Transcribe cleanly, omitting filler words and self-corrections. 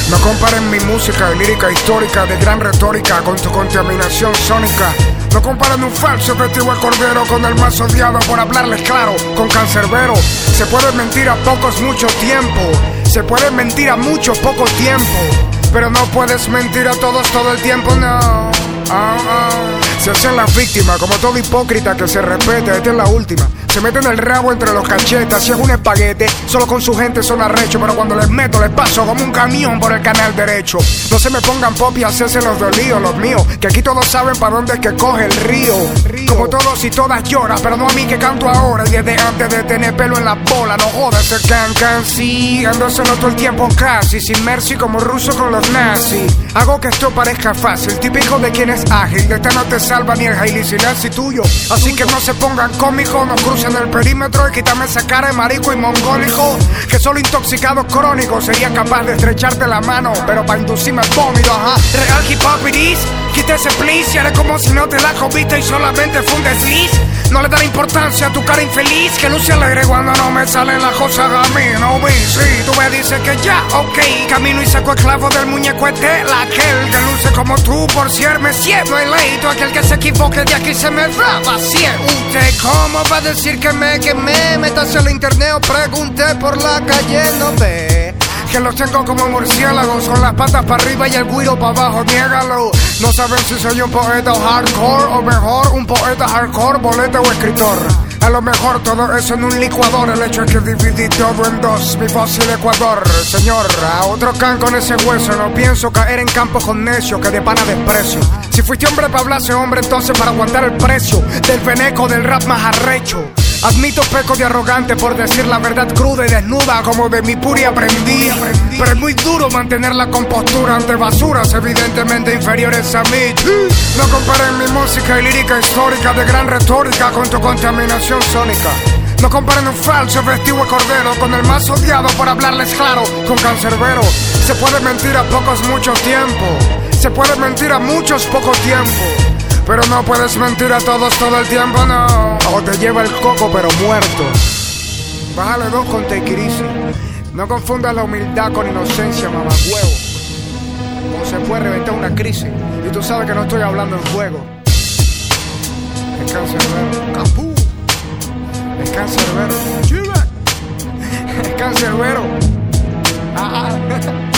No comparen mi música y lírica histórica de gran retórica con tu contaminación sónica. No comparen un falso testigo de cordero con el más odiado por hablarles claro, con Cancerbero. Se puede mentir a pocos mucho tiempo, se puede mentir a mucho poco tiempo, pero no puedes mentir a todos todo el tiempo, no. Se hacen las víctimas como todo hipócrita que se respeta. Esta es la última. Se meten el rabo entre los cachetes, así es un espaguete. Solo con su gente son arrechos, pero cuando les meto les paso como un camión por el canal derecho. No se me pongan pop y hacerse los dolidos, los míos, que aquí todos saben para dónde es que coge el río. Como todos y todas lloran, pero no a mí que canto ahora y desde antes de tener pelo en la bola. No jodas, ese can sí, ando solo todo el tiempo casi, sin mercy como ruso con los nazis. Hago que esto parezca fácil, típico de quien es ágil. De esta no te salva ni el Hailey Selassie tuyo. Así que no se pongan cómicos, no crucen el perímetro y quítame esa cara de marico y mongólico, que solo intoxicado crónico sería capaz de estrecharte la mano, pero para inducirme el vómito, ajá. Real hip hop it is, quítese please, y haré como si no te la comiste y solamente fue un desliz. No le daré importancia a tu cara infeliz, que luce alegre cuando no me salen las cosas a mí, no vi. Sí, tú me dices que ya, ok, camino y saco el clavo del muñeco de tela, aquel que luce como tú por cierme siendo eleito, aquel que se equivoque de aquí se me va vacío. ¿Usted cómo va a decir que me quemé? Métase al internet o pregunté por la calle, no ve que los tengo como murciélagos, con las patas para arriba y el guiro para abajo, niégalo. No saben si soy un poeta o hardcore, o mejor un poeta hardcore, boleta o escritor. A lo mejor todo eso en un licuador, el hecho es que dividí todo en dos, mi fósil Ecuador. Señor, a otro can con ese hueso, no pienso caer en campos con necios que de pana desprecio. Si fuiste hombre para hablarse hombre, entonces para aguantar el precio del veneco del rap más arrecho. Admito peco de arrogante por decir la verdad cruda y desnuda, como de mi puri aprendí. Pero es muy duro mantener la compostura ante basuras evidentemente inferiores a mí. No comparen mi música y lírica histórica de gran retórica con tu contaminación sónica. No comparen un falso vestido de cordero con el más odiado por hablarles claro, con Cancerbero. Se puede mentir a pocos mucho tiempo, se puede mentir a muchos poco tiempo, pero no puedes mentir a todos todo el tiempo, no. O te lleva el coco pero muerto. Bájale 2 con Take It Easy. No confundas la humildad con inocencia, mamagüevo. O se puede reventar una crisis y tú sabes que no estoy hablando en juego. Es Cancerbero. Capú. Es Cancerbero. Es Cancerbero.